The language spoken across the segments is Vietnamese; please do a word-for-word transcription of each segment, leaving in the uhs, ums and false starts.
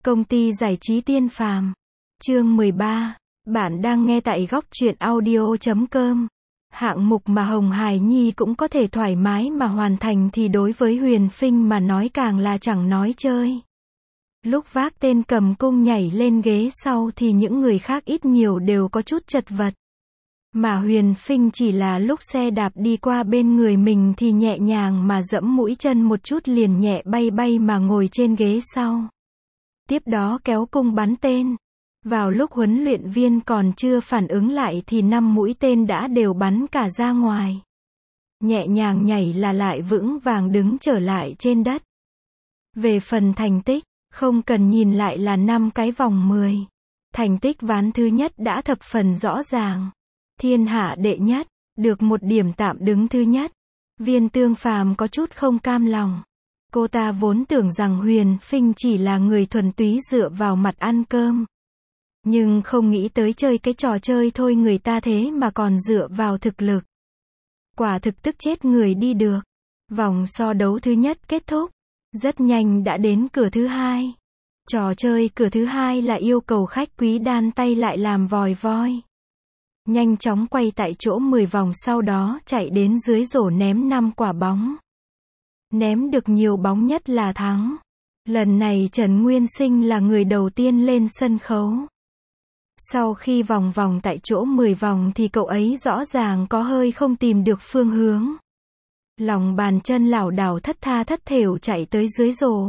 Công ty giải trí Tiên Phàm. Chương mười ba. Bạn đang nghe tại góc truyện audio chấm com. Hạng mục mà Hồng Hải Nhi cũng có thể thoải mái mà hoàn thành thì đối với Huyền Phinh mà nói càng là chẳng nói chơi. Lúc vác tên cầm cung nhảy lên ghế sau thì những người khác ít nhiều đều có chút chật vật. Mà Huyền Phinh chỉ là lúc xe đạp đi qua bên người mình thì nhẹ nhàng mà dẫm mũi chân một chút liền nhẹ bay bay mà ngồi trên ghế sau. Tiếp đó kéo cung bắn tên. Vào lúc huấn luyện viên còn chưa phản ứng lại thì năm mũi tên đã đều bắn cả ra ngoài. Nhẹ nhàng nhảy là lại vững vàng đứng trở lại trên đất. Về phần thành tích, không cần nhìn lại là năm cái vòng mười. Thành tích ván thứ nhất đã thập phần rõ ràng. Thiên hạ đệ nhất, được một điểm tạm đứng thứ nhất. Viên Tương Phàm có chút không cam lòng. Cô ta vốn tưởng rằng Huyền Phinh chỉ là người thuần túy dựa vào mặt ăn cơm. Nhưng không nghĩ tới chơi cái trò chơi thôi người ta thế mà còn dựa vào thực lực. Quả thực tức chết người đi được. Vòng so đấu thứ nhất kết thúc. Rất nhanh đã đến cửa thứ hai. Trò chơi cửa thứ hai là yêu cầu khách quý đan tay lại làm vòi voi. Nhanh chóng quay tại chỗ mười vòng sau đó chạy đến dưới rổ ném năm quả bóng. Ném được nhiều bóng nhất là thắng. Lần này Trần Nguyên Sinh là người đầu tiên lên sân khấu. Sau khi vòng vòng tại chỗ mười vòng thì cậu ấy rõ ràng có hơi không tìm được phương hướng. Lòng bàn chân lảo đảo thất tha thất thểu chạy tới dưới rổ.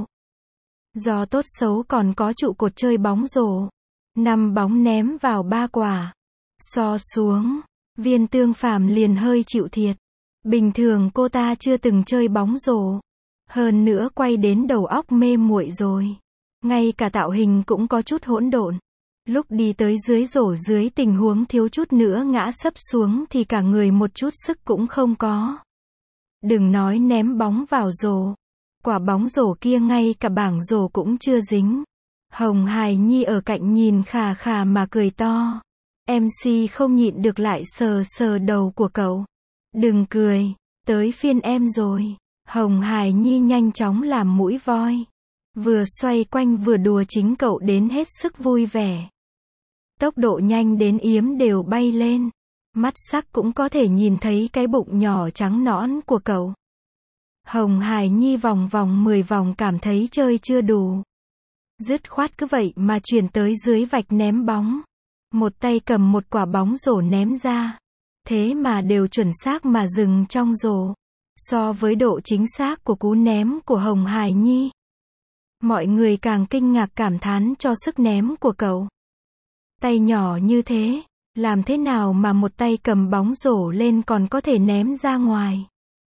Do tốt xấu còn có trụ cột chơi bóng rổ. Năm bóng ném vào ba quả. So xuống, Viên Tương Phàm liền hơi chịu thiệt. Bình thường cô ta chưa từng chơi bóng rổ. Hơn nữa quay đến đầu óc mê muội rồi. Ngay cả tạo hình cũng có chút hỗn độn. Lúc đi tới dưới rổ dưới tình huống thiếu chút nữa ngã sấp xuống thì cả người một chút sức cũng không có. Đừng nói ném bóng vào rổ. Quả bóng rổ kia ngay cả bảng rổ cũng chưa dính. Hồng Hải Nhi ở cạnh nhìn khà khà mà cười to. em xê không nhịn được lại sờ sờ đầu của cậu. Đừng cười, tới phiên em rồi. Hồng Hải Nhi nhanh chóng làm mũi voi. Vừa xoay quanh vừa đùa chính cậu đến hết sức vui vẻ. Tốc độ nhanh đến yếm đều bay lên. Mắt sắc cũng có thể nhìn thấy cái bụng nhỏ trắng nõn của cậu. Hồng Hải Nhi vòng vòng mười vòng cảm thấy chơi chưa đủ. Dứt khoát cứ vậy mà chuyển tới dưới vạch ném bóng. Một tay cầm một quả bóng rổ ném ra. Thế mà đều chuẩn xác mà dừng trong rổ. So với độ chính xác của cú ném của Hồng Hải Nhi. Mọi người càng kinh ngạc cảm thán cho sức ném của cậu. Tay nhỏ như thế, làm thế nào mà một tay cầm bóng rổ lên còn có thể ném ra ngoài?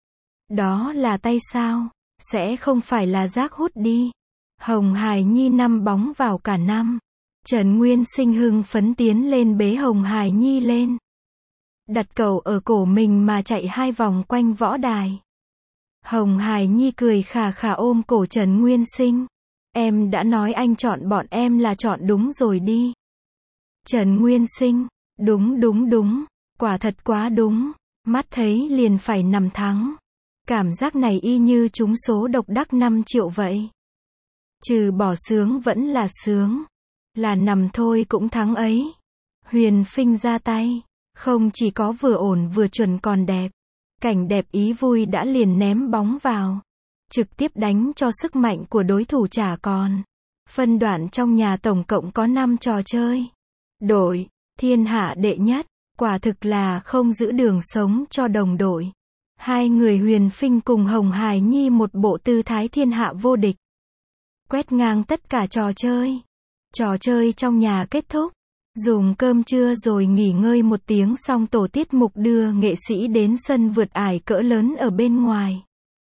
Đó là tay sao? Sẽ không phải là rác hút đi. Hồng Hải Nhi năm bóng vào cả năm. Trần Nguyên Sinh hưng phấn tiến lên bế Hồng Hải Nhi lên. Đặt cậu ở cổ mình mà chạy hai vòng quanh võ đài. Hồng Hải Nhi cười khà khà ôm cổ Trần Nguyên Sinh. Em đã nói anh chọn bọn em là chọn đúng rồi đi. Trần Nguyên Sinh, đúng đúng đúng, quả thật quá đúng, mắt thấy liền phải nằm thắng. Cảm giác này y như trúng số độc đắc năm triệu vậy. Trừ bỏ sướng vẫn là sướng, là nằm thôi cũng thắng ấy. Huyền Phinh ra tay, không chỉ có vừa ổn vừa chuẩn còn đẹp. Cảnh đẹp ý vui đã liền ném bóng vào. Trực tiếp đánh cho sức mạnh của đối thủ chả còn. Phân đoạn trong nhà tổng cộng có năm trò chơi. Đội, thiên hạ đệ nhất, quả thực là không giữ đường sống cho đồng đội. Hai người Huyền Phinh cùng Hồng Hải Nhi một bộ tư thái thiên hạ vô địch. Quét ngang tất cả trò chơi. Trò chơi trong nhà kết thúc. Dùng cơm trưa rồi nghỉ ngơi một tiếng xong tổ tiết mục đưa nghệ sĩ đến sân vượt ải cỡ lớn ở bên ngoài.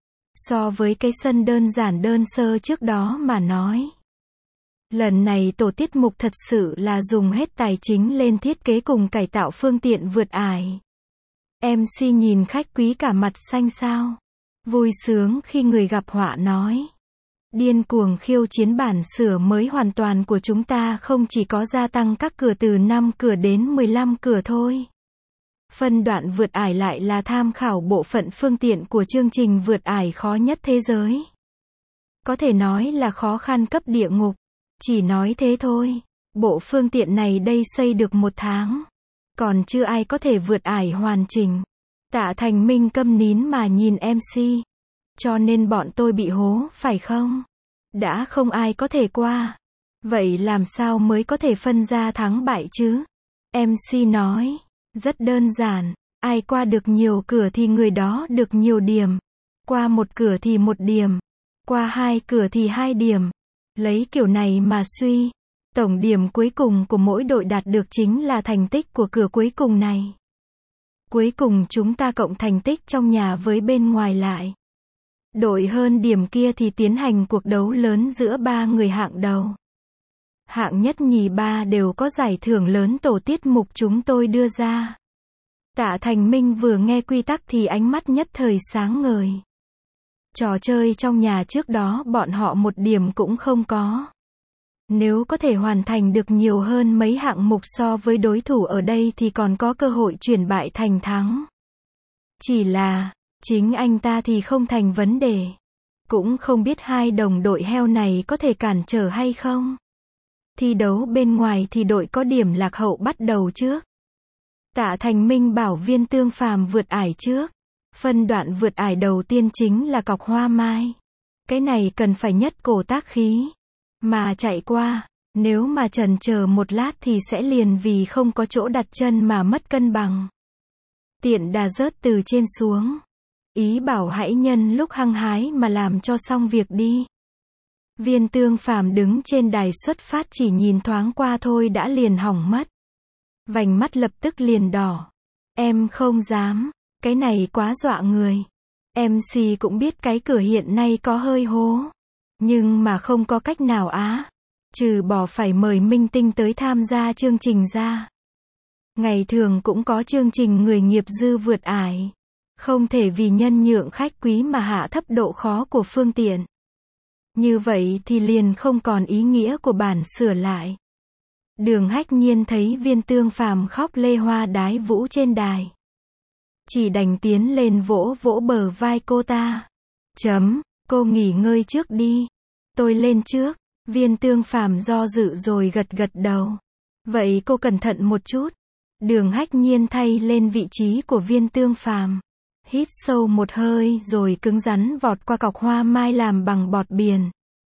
So với cái sân đơn giản đơn sơ trước đó mà nói. Lần này tổ tiết mục thật sự là dùng hết tài chính lên thiết kế cùng cải tạo phương tiện vượt ải. em xê nhìn khách quý cả mặt xanh xao. Vui sướng khi người gặp họa nói. Điên cuồng khiêu chiến bản sửa mới hoàn toàn của chúng ta không chỉ có gia tăng các cửa từ năm cửa đến mười lăm cửa thôi. Phân đoạn vượt ải lại là tham khảo bộ phận phương tiện của chương trình vượt ải khó nhất thế giới. Có thể nói là khó khăn cấp địa ngục. Chỉ nói thế thôi. Bộ phương tiện này đây xây được một tháng. Còn chưa ai có thể vượt ải hoàn chỉnh. Tạ Thành Minh câm nín mà nhìn em xê. Cho nên bọn tôi bị hố, phải không? Đã không ai có thể qua. Vậy làm sao mới có thể phân ra thắng bại chứ? em xê nói. Rất đơn giản. Ai qua được nhiều cửa thì người đó được nhiều điểm. Qua một cửa thì một điểm. Qua hai cửa thì hai điểm. Lấy kiểu này mà suy. Tổng điểm cuối cùng của mỗi đội đạt được chính là thành tích của cửa cuối cùng này. Cuối cùng chúng ta cộng thành tích trong nhà với bên ngoài lại. Đội hơn điểm kia thì tiến hành cuộc đấu lớn giữa ba người hạng đầu. Hạng nhất nhì ba đều có giải thưởng lớn tổ tiết mục chúng tôi đưa ra. Tạ Thành Minh vừa nghe quy tắc thì ánh mắt nhất thời sáng ngời. Trò chơi trong nhà trước đó bọn họ một điểm cũng không có. Nếu có thể hoàn thành được nhiều hơn mấy hạng mục so với đối thủ ở đây thì còn có cơ hội chuyển bại thành thắng. Chỉ là, chính anh ta thì không thành vấn đề. Cũng không biết hai đồng đội heo này có thể cản trở hay không. Thi đấu bên ngoài thì đội có điểm lạc hậu bắt đầu trước. Tạ Thành Minh bảo Viên Tương Phàm vượt ải trước. Phân đoạn vượt ải đầu tiên chính là cọc hoa mai. Cái này cần phải nhất cổ tác khí. Mà chạy qua, nếu mà chần chờ một lát thì sẽ liền vì không có chỗ đặt chân mà mất cân bằng. Tiện đà rớt từ trên xuống. Ý bảo hãy nhân lúc hăng hái mà làm cho xong việc đi. Viên Tương Phàm đứng trên đài xuất phát chỉ nhìn thoáng qua thôi đã liền hỏng mất. Vành mắt lập tức liền đỏ. Em không dám, cái này quá dọa người. em xê cũng biết cái cửa hiện nay có hơi hố. Nhưng mà không có cách nào á. Trừ bỏ phải mời minh tinh tới tham gia chương trình ra. Ngày thường cũng có chương trình người nghiệp dư vượt ải. Không thể vì nhân nhượng khách quý mà hạ thấp độ khó của phương tiện. Như vậy thì liền không còn ý nghĩa của bản sửa lại. Đường Hách Nhiên thấy Viên Tương Phàm khóc lê hoa đái vũ trên đài. Chỉ đành tiến lên vỗ vỗ bờ vai cô ta. Chấm, cô nghỉ ngơi trước đi. Tôi lên trước. Viên Tương Phàm do dự rồi gật gật đầu. Vậy cô cẩn thận một chút. Đường Hách Nhiên thay lên vị trí của Viên Tương Phàm. Hít sâu một hơi rồi cứng rắn vọt qua cọc hoa mai làm bằng bọt biển.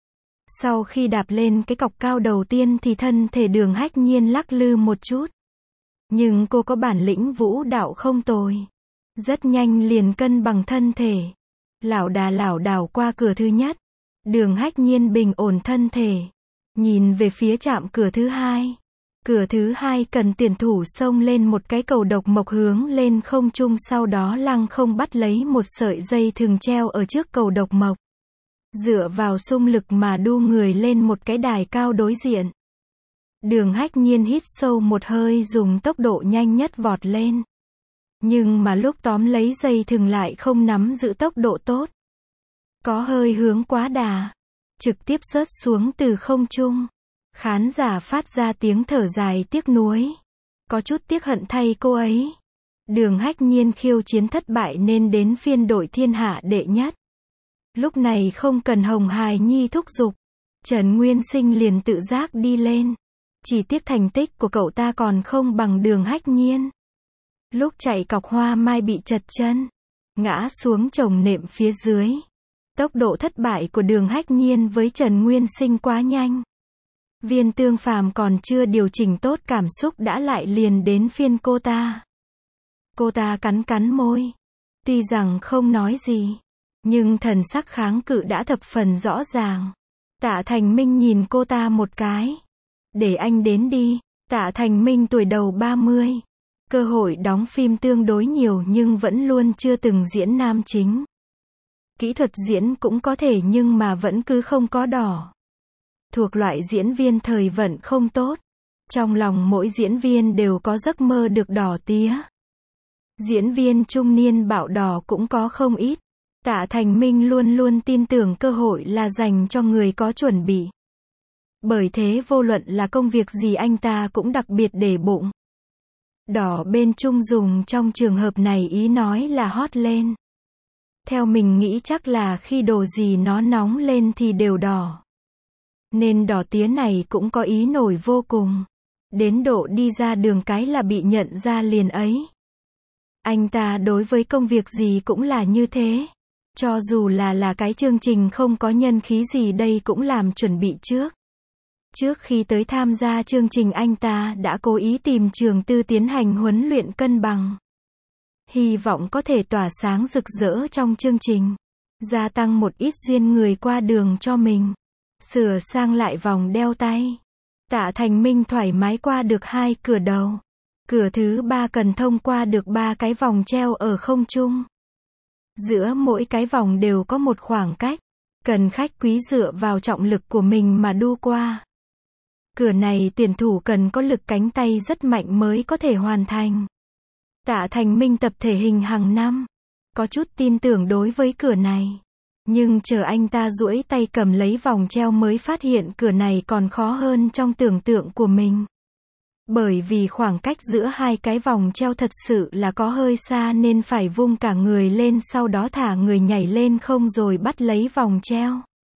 Sau khi đạp lên cái cọc cao đầu tiên thì thân thể Đường Hách Nhiên lắc lư một chút. Nhưng cô có bản lĩnh vũ đạo không tồi. Rất nhanh liền cân bằng thân thể. Lảo đà lảo đảo qua cửa thứ nhất. Đường Hách Nhiên bình ổn thân thể. Nhìn về phía trạm cửa thứ hai. Cửa thứ hai cần tuyển thủ xông lên một cái cầu độc mộc hướng lên không trung, sau đó lăng không bắt lấy một sợi dây thừng treo ở trước cầu độc mộc. Dựa vào xung lực mà đu người lên một cái đài cao đối diện. Đường Hách Nhiên hít sâu một hơi dùng tốc độ nhanh nhất vọt lên. Nhưng mà lúc tóm lấy dây thừng lại không nắm giữ tốc độ tốt. Có hơi hướng quá đà. Trực tiếp rớt xuống từ không trung. Khán giả phát ra tiếng thở dài tiếc nuối. Có chút tiếc hận thay cô ấy. Đường Hách Nhiên khiêu chiến thất bại nên đến phiên đội thiên hạ đệ nhất. Lúc này không cần Hồng Hài Nhi thúc giục. Trần Nguyên Sinh liền tự giác đi lên. Chỉ tiếc thành tích của cậu ta còn không bằng Đường Hách Nhiên. Lúc chạy cọc hoa mai bị trật chân. Ngã xuống chồng nệm phía dưới. Tốc độ thất bại của Đường Hách Nhiên với Trần Nguyên Sinh quá nhanh. Viên Tương Phàm còn chưa điều chỉnh tốt cảm xúc đã lại liền đến phiên cô ta. Cô ta cắn cắn môi. Tuy rằng không nói gì. Nhưng thần sắc kháng cự đã thập phần rõ ràng. Tạ Thành Minh nhìn cô ta một cái. Để anh đến đi. Tạ Thành Minh tuổi đầu ba mươi. Cơ hội đóng phim tương đối nhiều nhưng vẫn luôn chưa từng diễn nam chính. Kỹ thuật diễn cũng có thể nhưng mà vẫn cứ không có đỏ. Thuộc loại diễn viên thời vận không tốt. Trong lòng mỗi diễn viên đều có giấc mơ được đỏ tía. Diễn viên trung niên bạo đỏ cũng có không ít. Tạ Thành Minh luôn luôn tin tưởng cơ hội là dành cho người có chuẩn bị. Bởi thế vô luận là công việc gì anh ta cũng đặc biệt để bụng. Đỏ bên trung dùng trong trường hợp này ý nói là hot lên. Theo mình nghĩ chắc là khi đồ gì nó nóng lên thì đều đỏ. Nên đỏ tía này cũng có ý nổi vô cùng. Đến độ đi ra đường cái là bị nhận ra liền ấy. Anh ta đối với công việc gì cũng là như thế. Cho dù là là cái chương trình không có nhân khí gì đây cũng làm chuẩn bị trước. Trước khi tới tham gia chương trình anh ta đã cố ý tìm trường tư tiến hành huấn luyện cân bằng. Hy vọng có thể tỏa sáng rực rỡ trong chương trình. Gia tăng một ít duyên người qua đường cho mình. Sửa sang lại vòng đeo tay. Tạ Thành Minh thoải mái qua được hai cửa đầu. Cửa thứ ba cần thông qua được ba cái vòng treo ở không trung. Giữa mỗi cái vòng đều có một khoảng cách. Cần khách quý dựa vào trọng lực của mình mà đu qua. Cửa này tuyển thủ cần có lực cánh tay rất mạnh mới có thể hoàn thành. Tạ Thành Minh tập thể hình hàng năm. Có chút tin tưởng đối với cửa này. Nhưng chờ anh ta duỗi tay cầm lấy vòng treo mới phát hiện cửa này còn khó hơn trong tưởng tượng của mình. Bởi vì khoảng cách giữa hai cái vòng treo thật sự là có hơi xa nên phải vung cả người lên sau đó thả người nhảy lên không rồi bắt lấy vòng treo.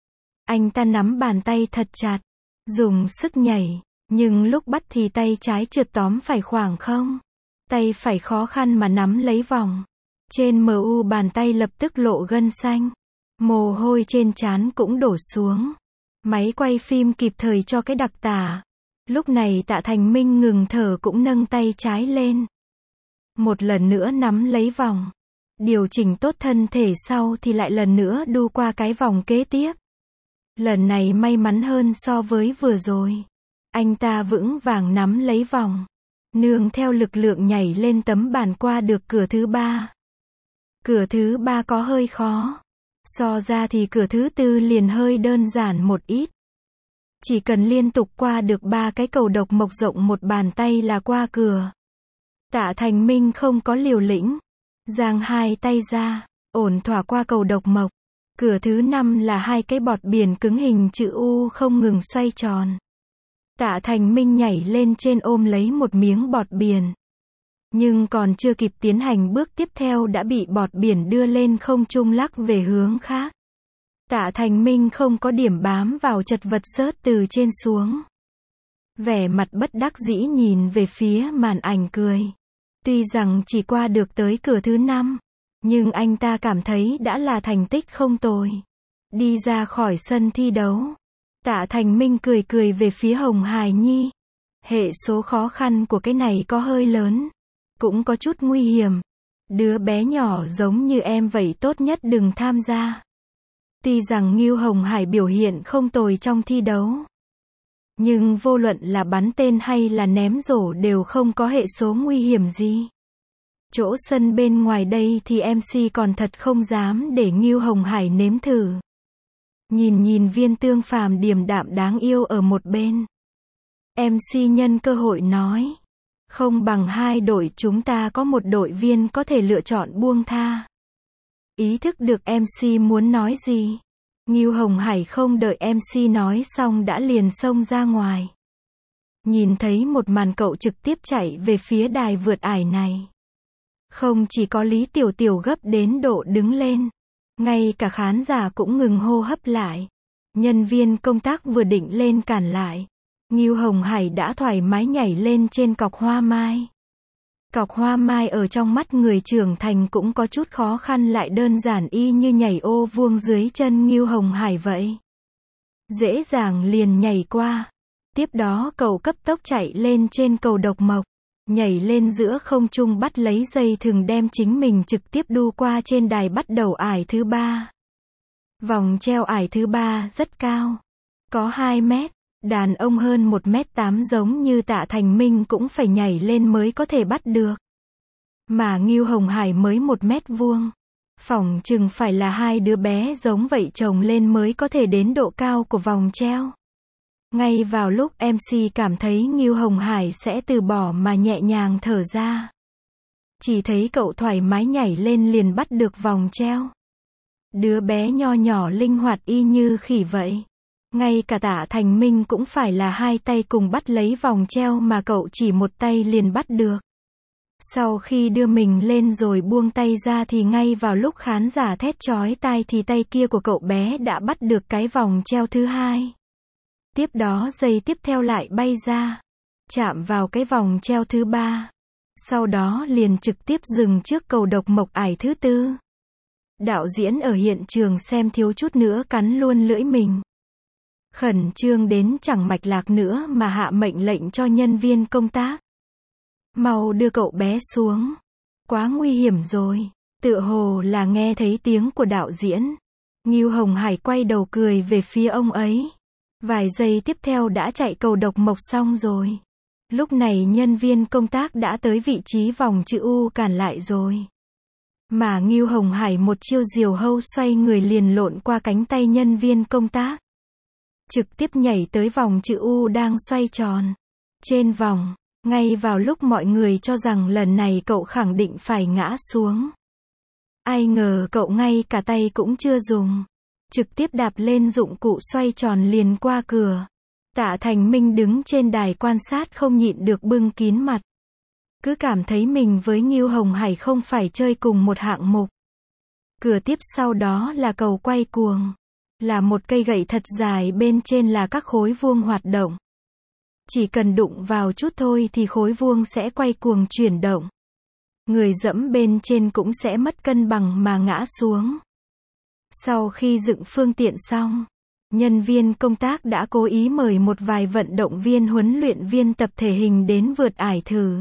Anh ta nắm bàn tay thật chặt, dùng sức nhảy, nhưng lúc bắt thì tay trái trượt tóm phải khoảng không. Tay phải khó khăn mà nắm lấy vòng. Trên mờ u bàn tay lập tức lộ gân xanh. Mồ hôi trên trán cũng đổ xuống. Máy quay phim kịp thời cho cái đặc tả. Lúc này Tạ Thành Minh ngừng thở cũng nâng tay trái lên. Một lần nữa nắm lấy vòng. Điều chỉnh tốt thân thể sau thì lại lần nữa đu qua cái vòng kế tiếp. Lần này may mắn hơn so với vừa rồi. Anh ta vững vàng nắm lấy vòng. Nương theo lực lượng nhảy lên tấm bàn qua được cửa thứ ba. Cửa thứ ba có hơi khó. So ra thì cửa thứ tư liền hơi đơn giản một ít. Chỉ cần liên tục qua được ba cái cầu độc mộc rộng một bàn tay là qua cửa. Tạ Thành Minh không có liều lĩnh. Giang hai tay ra, ổn thỏa qua cầu độc mộc. Cửa thứ năm là hai cái bọt biển cứng hình chữ U không ngừng xoay tròn. Tạ Thành Minh nhảy lên trên ôm lấy một miếng bọt biển. Nhưng còn chưa kịp tiến hành bước tiếp theo đã bị bọt biển đưa lên không trung lắc về hướng khác. Tạ Thành Minh không có điểm bám vào chật vật rớt từ trên xuống. Vẻ mặt bất đắc dĩ nhìn về phía màn ảnh cười. Tuy rằng chỉ qua được tới cửa thứ năm, nhưng anh ta cảm thấy đã là thành tích không tồi. Đi ra khỏi sân thi đấu. Tạ Thành Minh cười cười về phía Hồng Hải Nhi. Hệ số khó khăn của cái này có hơi lớn. Cũng có chút nguy hiểm. Đứa bé nhỏ giống như em vậy tốt nhất đừng tham gia. Tuy rằng Ngưu Hồng Hải biểu hiện không tồi trong thi đấu. Nhưng vô luận là bắn tên hay là ném rổ đều không có hệ số nguy hiểm gì. Chỗ sân bên ngoài đây thì em xê còn thật không dám để Ngưu Hồng Hải nếm thử. Nhìn nhìn Viên Tương Phàm điềm đạm đáng yêu ở một bên. em xê nhân cơ hội nói. Không bằng hai đội chúng ta có một đội viên có thể lựa chọn buông tha. Ý thức được em xê muốn nói gì. Ngưu Hồng Hải không đợi em xê nói xong đã liền xông ra ngoài. Nhìn thấy một màn cậu trực tiếp chạy về phía đài vượt ải này. Không chỉ có Lý Tiểu Tiểu gấp đến độ đứng lên. Ngay cả khán giả cũng ngừng hô hấp lại. Nhân viên công tác vừa định lên cản lại. Ngưu Hồng Hải đã thoải mái nhảy lên trên cọc hoa mai. Cọc hoa mai ở trong mắt người trưởng thành cũng có chút khó khăn lại đơn giản y như nhảy ô vuông dưới chân Ngưu Hồng Hải vậy. Dễ dàng liền nhảy qua. Tiếp đó cậu cấp tốc chạy lên trên cầu độc mộc. Nhảy lên giữa không trung bắt lấy dây thừng đem chính mình trực tiếp đu qua trên đài bắt đầu ải thứ ba. Vòng treo ải thứ ba rất cao. Có hai mét. Đàn ông hơn một mét tám giống như Tạ Thành Minh cũng phải nhảy lên mới có thể bắt được. Mà Ngưu Hồng Hải mới một mét vuông. Phỏng chừng phải là hai đứa bé giống vậy chồng lên mới có thể đến độ cao của vòng treo. Ngay vào lúc em xê cảm thấy Ngưu Hồng Hải sẽ từ bỏ mà nhẹ nhàng thở ra. Chỉ thấy cậu thoải mái nhảy lên liền bắt được vòng treo. Đứa bé nho nhỏ linh hoạt y như khỉ vậy. Ngay cả Tạ Thành Minh cũng phải là hai tay cùng bắt lấy vòng treo mà cậu chỉ một tay liền bắt được. Sau khi đưa mình lên rồi buông tay ra thì ngay vào lúc khán giả thét chói tai thì tay kia của cậu bé đã bắt được cái vòng treo thứ hai. Tiếp đó giây tiếp theo lại bay ra, chạm vào cái vòng treo thứ ba. Sau đó liền trực tiếp dừng trước cầu độc mộc ải thứ tư. Đạo diễn ở hiện trường xem thiếu chút nữa cắn luôn lưỡi mình. Khẩn trương đến chẳng mạch lạc nữa mà hạ mệnh lệnh cho nhân viên công tác. Mau đưa cậu bé xuống. Quá nguy hiểm rồi. Tựa hồ là nghe thấy tiếng của đạo diễn. Ngưu Hồng Hải quay đầu cười về phía ông ấy. Vài giây tiếp theo đã chạy cầu độc mộc xong rồi. Lúc này nhân viên công tác đã tới vị trí vòng chữ U cản lại rồi. Mà Ngưu Hồng Hải một chiêu diều hâu xoay người liền lộn qua cánh tay nhân viên công tác. Trực tiếp nhảy tới vòng chữ U đang xoay tròn. Trên vòng, ngay vào lúc mọi người cho rằng lần này cậu khẳng định phải ngã xuống. Ai ngờ cậu ngay cả tay cũng chưa dùng. Trực tiếp đạp lên dụng cụ xoay tròn liền qua cửa. Tạ Thành Minh đứng trên đài quan sát không nhịn được bưng kín mặt. Cứ cảm thấy mình với Ngưu Hồng Hải không phải chơi cùng một hạng mục. Cửa tiếp sau đó là cầu quay cuồng. Là một cây gậy thật dài bên trên là các khối vuông hoạt động. Chỉ cần đụng vào chút thôi thì khối vuông sẽ quay cuồng chuyển động. Người dẫm bên trên cũng sẽ mất cân bằng mà ngã xuống. Sau khi dựng phương tiện xong, nhân viên công tác đã cố ý mời một vài vận động viên huấn luyện viên tập thể hình đến vượt ải thử.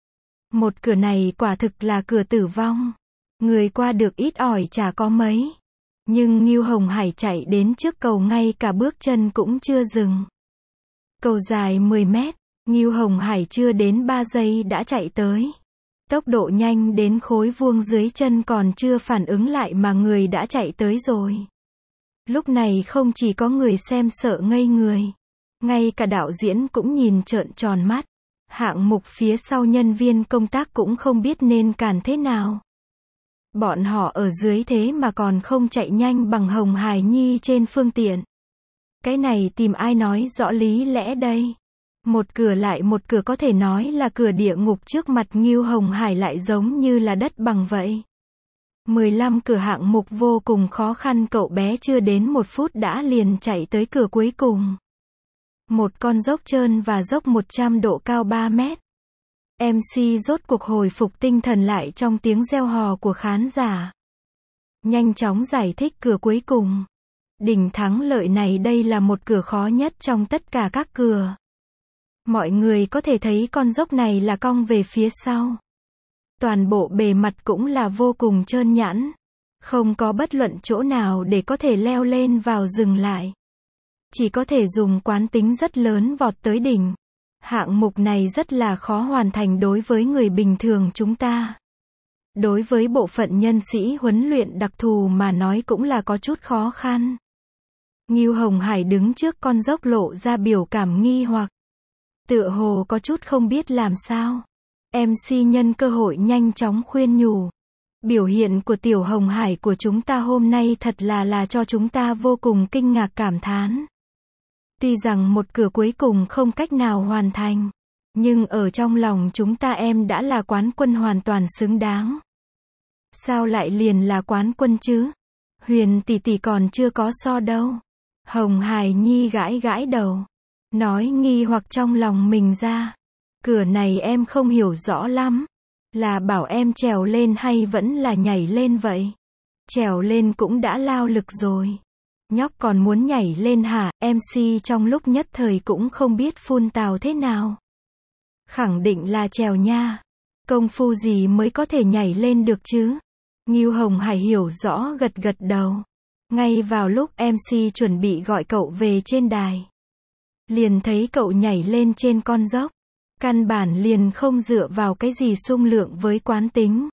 Một cửa này quả thực là cửa tử vong. Người qua được ít ỏi chả có mấy. Nhưng Ngưu Hồng Hải chạy đến trước cầu ngay cả bước chân cũng chưa dừng. Cầu dài mười mét, Ngưu Hồng Hải chưa đến ba giây đã chạy tới. Tốc độ nhanh đến khối vuông dưới chân còn chưa phản ứng lại mà người đã chạy tới rồi. Lúc này không chỉ có người xem sợ ngây người. Ngay cả đạo diễn cũng nhìn trợn tròn mắt. Hạng mục phía sau nhân viên công tác cũng không biết nên cản thế nào. Bọn họ ở dưới thế mà còn không chạy nhanh bằng Hồng Hải Nhi trên phương tiện. Cái này tìm ai nói rõ lý lẽ đây? Một cửa lại một cửa có thể nói là cửa địa ngục trước mặt Ngưu Hồng Hải lại giống như là đất bằng vậy. mười lăm cửa hạng mục vô cùng khó khăn cậu bé chưa đến một phút đã liền chạy tới cửa cuối cùng. Một con dốc trơn và dốc một trăm độ cao ba mét. em xê rốt cuộc hồi phục tinh thần lại trong tiếng reo hò của khán giả. Nhanh chóng giải thích cửa cuối cùng. Đỉnh thắng lợi này đây là một cửa khó nhất trong tất cả các cửa. Mọi người có thể thấy con dốc này là cong về phía sau. Toàn bộ bề mặt cũng là vô cùng trơn nhẵn. Không có bất luận chỗ nào để có thể leo lên vào dừng lại. Chỉ có thể dùng quán tính rất lớn vọt tới đỉnh. Hạng mục này rất là khó hoàn thành đối với người bình thường chúng ta. Đối với bộ phận nhân sĩ huấn luyện đặc thù mà nói cũng là có chút khó khăn. Ngưu Hồng Hải đứng trước con dốc lộ ra biểu cảm nghi hoặc. Tựa hồ có chút không biết làm sao. em xê nhân cơ hội nhanh chóng khuyên nhủ. Biểu hiện của Tiểu Hồng Hải của chúng ta hôm nay thật là là cho chúng ta vô cùng kinh ngạc cảm thán. Tuy rằng một cửa cuối cùng không cách nào hoàn thành. Nhưng ở trong lòng chúng ta em đã là quán quân hoàn toàn xứng đáng. Sao lại liền là quán quân chứ? Huyền tỷ tỷ còn chưa có so đâu. Hồng Hải Nhi gãi gãi đầu. Nói nghi hoặc trong lòng mình ra. Cửa này em không hiểu rõ lắm. Là bảo em trèo lên hay vẫn là nhảy lên vậy? Trèo lên cũng đã lao lực rồi. Nhóc còn muốn nhảy lên hả? em xê trong lúc nhất thời cũng không biết phun tào thế nào. Khẳng định là trèo nha. Công phu gì mới có thể nhảy lên được chứ? Ngưu Hồng Hải hiểu rõ gật gật đầu. Ngay vào lúc em xê chuẩn bị gọi cậu về trên đài. Liền thấy cậu nhảy lên trên con dốc. Căn bản liền không dựa vào cái gì xung lượng với quán tính.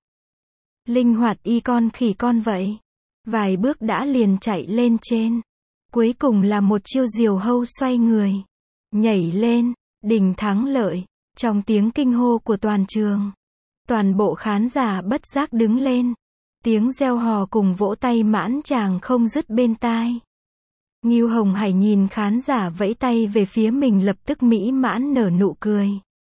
Linh hoạt y con khỉ con vậy. Vài bước đã liền chạy lên trên. Cuối cùng là một chiêu diều hâu xoay người. Nhảy lên, đỉnh thắng lợi. Trong tiếng kinh hô của toàn trường. Toàn bộ khán giả bất giác đứng lên. Tiếng reo hò cùng vỗ tay mãn tràng không dứt bên tai. Ngưu Hồng Hải nhìn khán giả vẫy tay về phía mình lập tức mỹ mãn nở nụ cười.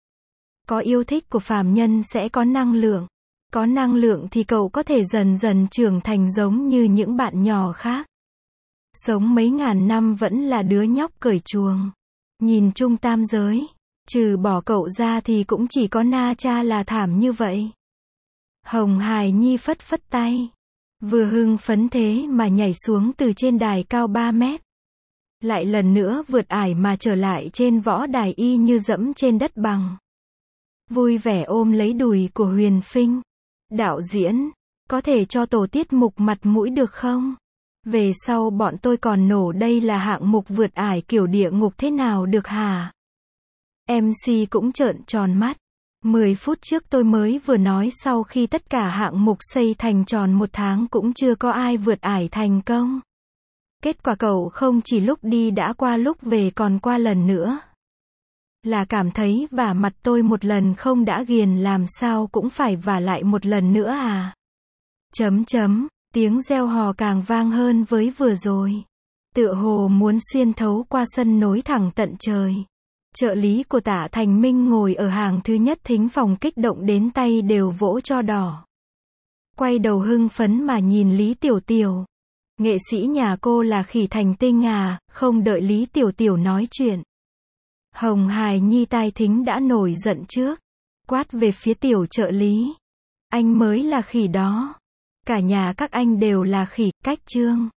Có yêu thích của phàm nhân sẽ có năng lượng. Có năng lượng thì cậu có thể dần dần trưởng thành giống như những bạn nhỏ khác. Sống mấy ngàn năm vẫn là đứa nhóc cởi chuồng. Nhìn chung tam giới, trừ bỏ cậu ra thì cũng chỉ có Na Cha là thảm như vậy. Hồng Hải Nhi phất phất tay. Vừa hưng phấn thế mà nhảy xuống từ trên đài cao ba mét. Lại lần nữa vượt ải mà trở lại trên võ đài y như dẫm trên đất bằng. Vui vẻ ôm lấy đùi của Huyền Phinh. Đạo diễn, có thể cho tổ tiết mục mặt mũi được không? Về sau bọn tôi còn nổ đây là hạng mục vượt ải kiểu địa ngục thế nào được hả? em xê cũng trợn tròn mắt. mười phút trước tôi mới vừa nói sau khi tất cả hạng mục xây thành tròn một tháng cũng chưa có ai vượt ải thành công. Kết quả cậu không chỉ lúc đi đã qua lúc về còn qua lần nữa. Là cảm thấy vả mặt tôi một lần không đã ghiền làm sao cũng phải vả lại một lần nữa à? Chấm chấm, tiếng reo hò càng vang hơn với vừa rồi. Tựa hồ muốn xuyên thấu qua sân nối thẳng tận trời. Trợ lý của Tạ Thành Minh ngồi ở hàng thứ nhất thính phòng kích động đến tay đều vỗ cho đỏ. Quay đầu hưng phấn mà nhìn Lý Tiểu Tiểu. Nghệ sĩ nhà cô là khỉ thành tinh à, không đợi Lý Tiểu Tiểu nói chuyện. Hồng Hải Nhi tai thính đã nổi giận trước. Quát về phía tiểu trợ lý. Anh mới là khỉ đó. Cả nhà các anh đều là khỉ, cách chương.